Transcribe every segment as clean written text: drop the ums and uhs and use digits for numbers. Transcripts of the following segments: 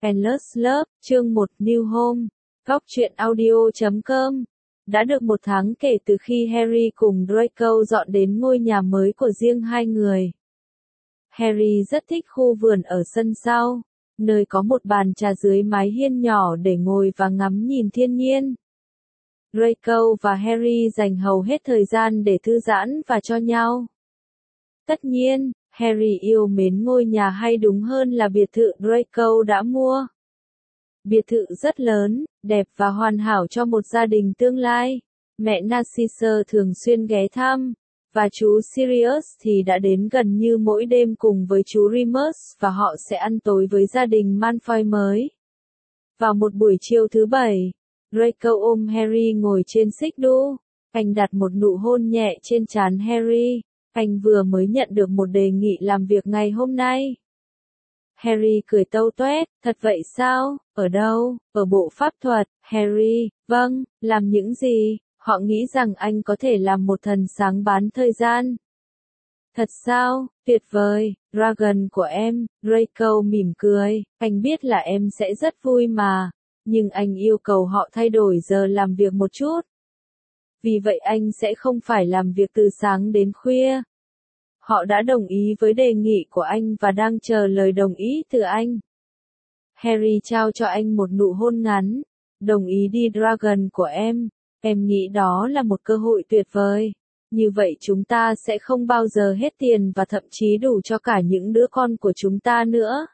Endless Love, chương 1 New Home, Góc truyện audio.com. Đã được một tháng kể từ khi Harry cùng Draco dọn đến ngôi nhà mới của riêng hai người. Harry rất thích khu vườn ở sân sau, nơi có một bàn trà dưới mái hiên nhỏ để ngồi và ngắm nhìn thiên nhiên. Draco và Harry dành hầu hết thời gian để thư giãn và cho nhau. Tất nhiên, Harry yêu mến ngôi nhà hay đúng hơn là biệt thự Draco đã mua. Biệt thự rất lớn, đẹp và hoàn hảo cho một gia đình tương lai. Mẹ Narcissa thường xuyên ghé thăm, và chú Sirius thì đã đến gần như mỗi đêm cùng với chú Remus và họ sẽ ăn tối với gia đình Malfoy mới. Vào một buổi chiều thứ Bảy, Draco ôm Harry ngồi trên xích đu. Anh đặt một nụ hôn nhẹ trên trán Harry. Anh vừa mới nhận được một đề nghị làm việc ngày hôm nay. Harry cười tâu toét, thật vậy sao, ở đâu, ở bộ pháp thuật, Harry, vâng, làm những gì, họ nghĩ rằng anh có thể làm một thần sáng bán thời gian. Thật sao, tuyệt vời, Dragon của em, Draco mỉm cười, anh biết là em sẽ rất vui mà, nhưng anh yêu cầu họ thay đổi giờ làm việc một chút. Vì vậy anh sẽ không phải làm việc từ sáng đến khuya. Họ đã đồng ý với đề nghị của anh và đang chờ lời đồng ý từ anh. Harry trao cho anh một nụ hôn ngắn. Đồng ý đi Dragon của em nghĩ đó là một cơ hội tuyệt vời. Như vậy chúng ta sẽ không bao giờ hết tiền và thậm chí đủ cho cả những đứa con của chúng ta nữa.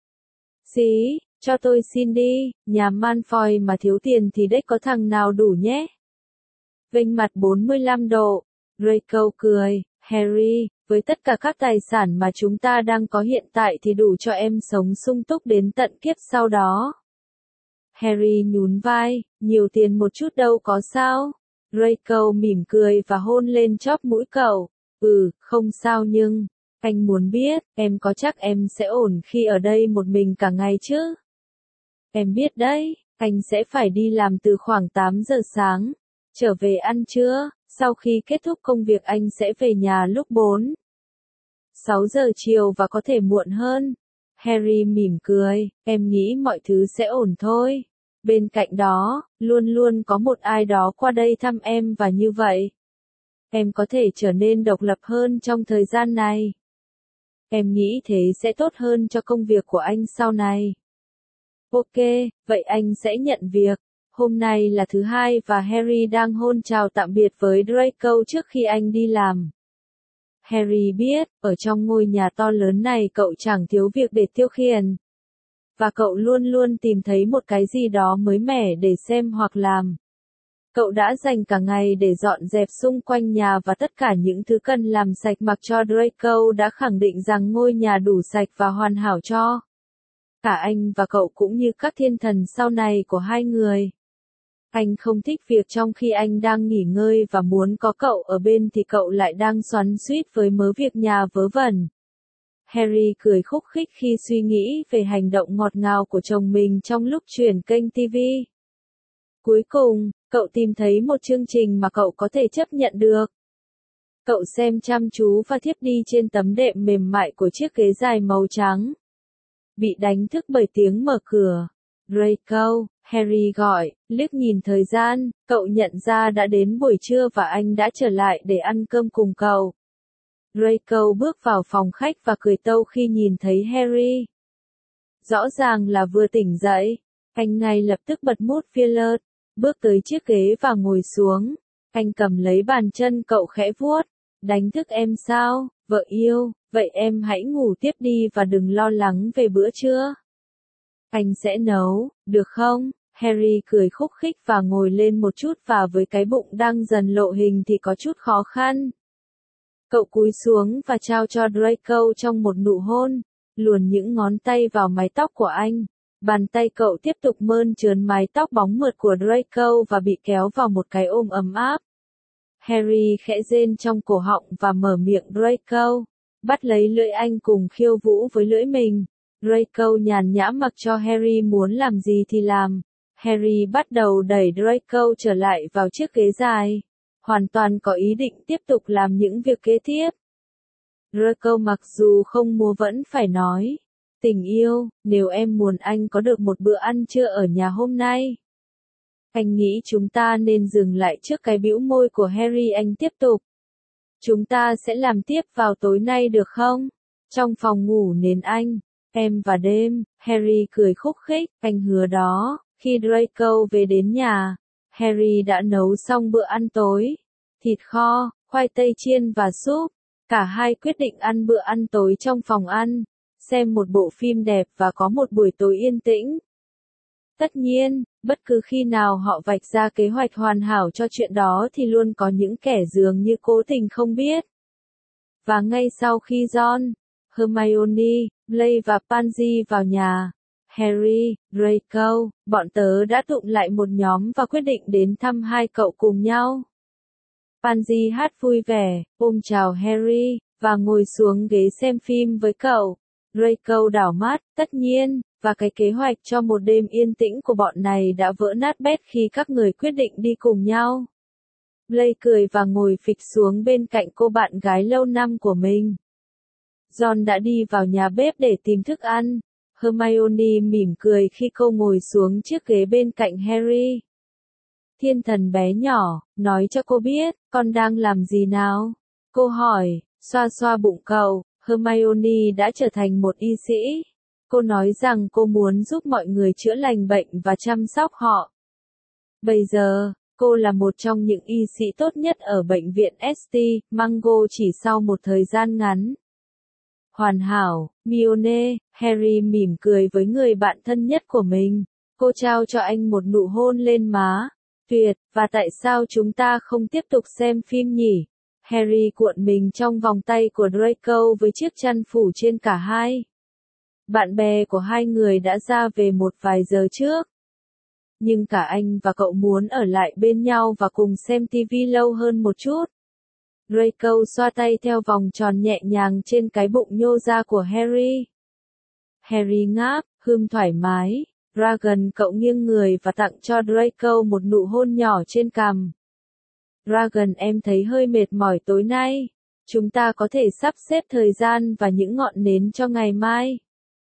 Xí, cho tôi xin đi, nhà Malfoy mà thiếu tiền thì đếch có thằng nào đủ nhé. Vênh mặt 45 độ, Draco cười, Harry, với tất cả các tài sản mà chúng ta đang có hiện tại thì đủ cho em sống sung túc đến tận kiếp sau đó. Harry nhún vai, nhiều tiền một chút đâu có sao. Draco mỉm cười và hôn lên chóp mũi cậu. Không sao nhưng, anh muốn biết, em có chắc em sẽ ổn khi ở đây một mình cả ngày chứ? Em biết đấy, anh sẽ phải đi làm từ khoảng 8 giờ sáng. Trở về ăn trưa, sau khi kết thúc công việc anh sẽ về nhà lúc 6 giờ chiều và có thể muộn hơn. Harry mỉm cười, em nghĩ mọi thứ sẽ ổn thôi. Bên cạnh đó, luôn luôn có một ai đó qua đây thăm em và như vậy. Em có thể trở nên độc lập hơn trong thời gian này. Em nghĩ thế sẽ tốt hơn cho công việc của anh sau này. Ok, vậy anh sẽ nhận việc. Hôm nay là thứ Hai và Harry đang hôn chào tạm biệt với Draco trước khi anh đi làm. Harry biết, ở trong ngôi nhà to lớn này cậu chẳng thiếu việc để tiêu khiển. Và cậu luôn luôn tìm thấy một cái gì đó mới mẻ để xem hoặc làm. Cậu đã dành cả ngày để dọn dẹp xung quanh nhà và tất cả những thứ cần làm sạch mặc cho Draco đã khẳng định rằng ngôi nhà đủ sạch và hoàn hảo cho cả anh và cậu cũng như các thiên thần sau này của hai người. Anh không thích việc trong khi anh đang nghỉ ngơi và muốn có cậu ở bên thì cậu lại đang xoắn xuýt với mớ việc nhà vớ vẩn. Harry cười khúc khích khi suy nghĩ về hành động ngọt ngào của chồng mình trong lúc chuyển kênh TV. Cuối cùng, cậu tìm thấy một chương trình mà cậu có thể chấp nhận được. Cậu xem chăm chú và thiếp đi trên tấm đệm mềm mại của chiếc ghế dài màu trắng. Bị đánh thức bởi tiếng mở cửa. Draco, Harry gọi, liếc nhìn thời gian, cậu nhận ra đã đến buổi trưa và anh đã trở lại để ăn cơm cùng cậu. Draco bước vào phòng khách và cười tâu khi nhìn thấy Harry. Rõ ràng là vừa tỉnh dậy, anh ngay lập tức bật mút Violet, bước tới chiếc ghế và ngồi xuống. Anh cầm lấy bàn chân cậu khẽ vuốt, đánh thức em sao, vợ yêu, vậy em hãy ngủ tiếp đi và đừng lo lắng về bữa trưa. Anh sẽ nấu, được không? Harry cười khúc khích và ngồi lên một chút và với cái bụng đang dần lộ hình thì có chút khó khăn. Cậu cúi xuống và trao cho Draco trong một nụ hôn, luồn những ngón tay vào mái tóc của anh. Bàn tay cậu tiếp tục mơn trớn mái tóc bóng mượt của Draco và bị kéo vào một cái ôm ấm áp. Harry khẽ rên trong cổ họng và mở miệng Draco, bắt lấy lưỡi anh cùng khiêu vũ với lưỡi mình. Draco nhàn nhã mặc cho Harry muốn làm gì thì làm. Harry bắt đầu đẩy Draco trở lại vào chiếc ghế dài, hoàn toàn có ý định tiếp tục làm những việc kế tiếp. Draco mặc dù không mua vẫn phải nói. tình yêu, nếu em muốn anh có được một bữa ăn trưa ở nhà hôm nay. Anh nghĩ chúng ta nên dừng lại trước cái bĩu môi của Harry. Anh tiếp tục. Chúng ta sẽ làm tiếp vào tối nay được không? Trong phòng ngủ nến anh, em và đêm, Harry cười khúc khích, anh hứa đó. Khi Draco về đến nhà, Harry đã nấu xong bữa ăn tối. Thịt kho, khoai tây chiên và súp. Cả hai quyết định ăn bữa ăn tối trong phòng ăn, xem một bộ phim đẹp và có một buổi tối yên tĩnh. Tất nhiên, bất cứ khi nào họ vạch ra kế hoạch hoàn hảo cho chuyện đó thì luôn có những kẻ dường như cố tình không biết. Và ngay sau khi Ron, Hermione, Blaise và Pansy vào nhà, Harry, Draco, bọn tớ đã tụm lại một nhóm và quyết định đến thăm hai cậu cùng nhau. Pansy hát vui vẻ, ôm chào Harry, và ngồi xuống ghế xem phim với cậu. Draco đảo mắt, tất nhiên, và cái kế hoạch cho một đêm yên tĩnh của bọn này đã vỡ nát bét khi các người quyết định đi cùng nhau. Blaise cười và ngồi phịch xuống bên cạnh cô bạn gái lâu năm của mình. Ron đã đi vào nhà bếp để tìm thức ăn. Hermione mỉm cười khi cô ngồi xuống chiếc ghế bên cạnh Harry. Thiên thần bé nhỏ, nói cho cô biết, con đang làm gì nào? Cô hỏi, xoa xoa bụng cậu. Hermione đã trở thành một y sĩ. Cô nói rằng cô muốn giúp mọi người chữa lành bệnh và chăm sóc họ. Bây giờ, cô là một trong những y sĩ tốt nhất ở bệnh viện St. Mungo chỉ sau một thời gian ngắn. Hoàn hảo, Hermione, Harry mỉm cười với người bạn thân nhất của mình. Cô trao cho anh một nụ hôn lên má. Tuyệt, và tại sao chúng ta không tiếp tục xem phim nhỉ? Harry cuộn mình trong vòng tay của Draco với chiếc chăn phủ trên cả hai. Bạn bè của hai người đã ra về một vài giờ trước. Nhưng cả anh và cậu muốn ở lại bên nhau và cùng xem TV lâu hơn một chút. Draco xoa tay theo vòng tròn nhẹ nhàng trên cái bụng nhô ra của Harry. Harry ngáp, thoải mái. Dragon cậu nghiêng người và tặng cho Draco một nụ hôn nhỏ trên cằm. Dragon em thấy hơi mệt mỏi tối nay. Chúng ta có thể sắp xếp thời gian và những ngọn nến cho ngày mai.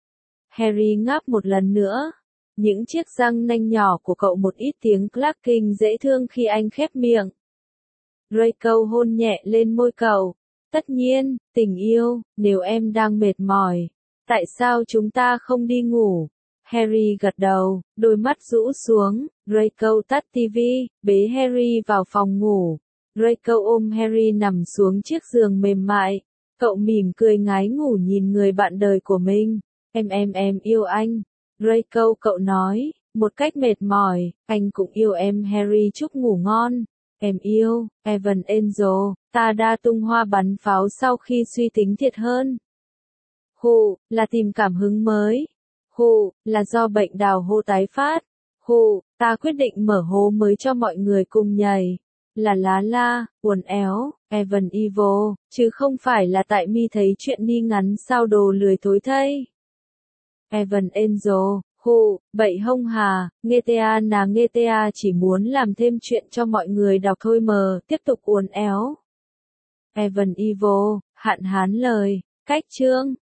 Harry ngáp một lần nữa. Những chiếc răng nanh nhỏ của cậu một ít tiếng clacking dễ thương khi anh khép miệng. Draco hôn nhẹ lên môi cậu. Tất nhiên, tình yêu, nếu em đang mệt mỏi, tại sao chúng ta không đi ngủ? Harry gật đầu, đôi mắt rũ xuống. Draco tắt TV, bế Harry vào phòng ngủ. Draco ôm Harry nằm xuống chiếc giường mềm mại. Cậu mỉm cười ngái ngủ nhìn người bạn đời của mình. Em yêu anh. Draco cậu nói, một cách mệt mỏi, anh cũng yêu em. Harry chúc ngủ ngon. Em yêu, Evan Angel, ta đã tung hoa bắn pháo sau khi suy tính thiệt hơn. Hù, là tìm cảm hứng mới. Hù, là do bệnh đào hô tái phát. Hù, ta quyết định mở hố mới cho mọi người cùng nhảy. Là lá la, uốn éo, Evan Evil, chứ không phải là tại mi thấy chuyện ni ngắn sao đồ lười thối thây. Evan Angel, hù, bậy hông hà, nghe ta chỉ muốn làm thêm chuyện cho mọi người đọc thôi mờ, tiếp tục uốn éo. Evan Evil, hạn hán lời, cách chương.